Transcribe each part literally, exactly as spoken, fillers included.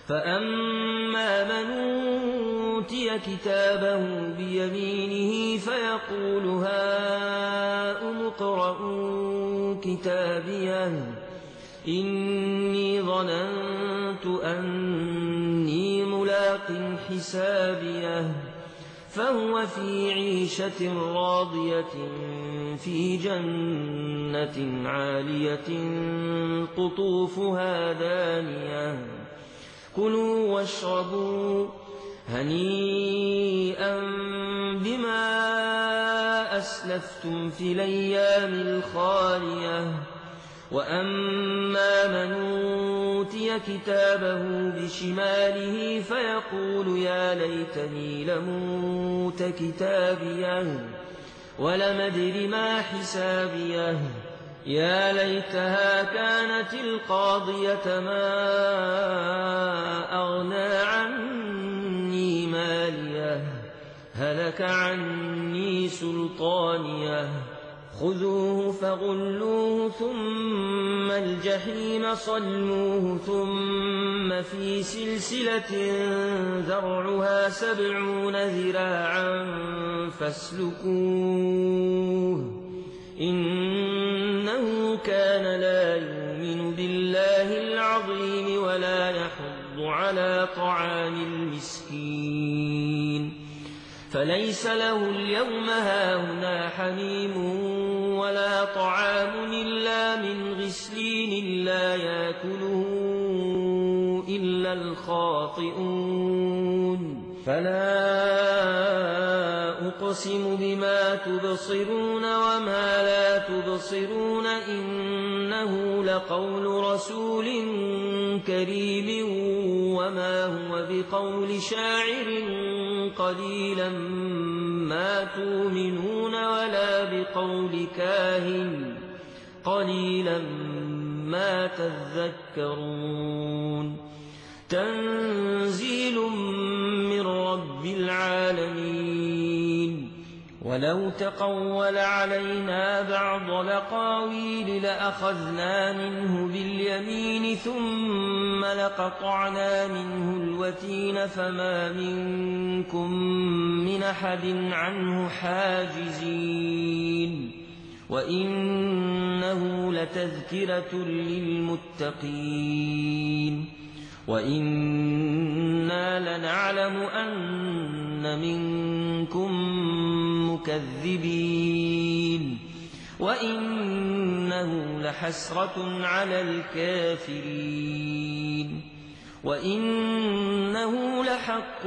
فأما من أوتي كتابه بيمينه فيقول هاؤم اقرءوا كتابيه إني ظننت أني ملاق حسابيه فهو في عيشة راضية في جنة عالية قطوفها دانية كلوا واشربوا هنيئا بما أسلفتم في الأيام الخالية وأما من أوتي كتابه بشماله فيقول يا ليتني لموت كتابيه ولم أدر ما حسابيه يا ليتها كانت القاضية ما أغنى عني ماليه هلك عني سلطانيه خذوه فغلوه ثم الجحيم صلوه ثم في سلسلة ذرعها سبعون ذراعا فاسلكوه إنه كان لا يؤمن بالله العظيم ولا يحض على طعام المسكين فليس له اليوم هاهنا حميم ولا طعام إلا من غسلين لا يأكله إلا الخاطئون فلا أقسم بما تبصرون وما لا تبصرون إنه لقول رسول كريم وما هو بقول شاعر قليلا ما تؤمنون ولا بقول كاهن قليلا ما تذكرون تنزيل من رب العالمين ولو تقول علينا بعض الأقاويل لأخذنا منه باليمين ثم لقطعنا منه الوتين فما منكم من أحد عنه حاجزين وإنه لتذكرة للمتقين وإنا لنعلم أن منكم مكذبين وإنه لحسرة على الكافرين وإنه لحق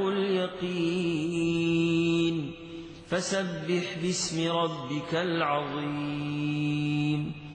اليقين فسبح باسم ربك العظيم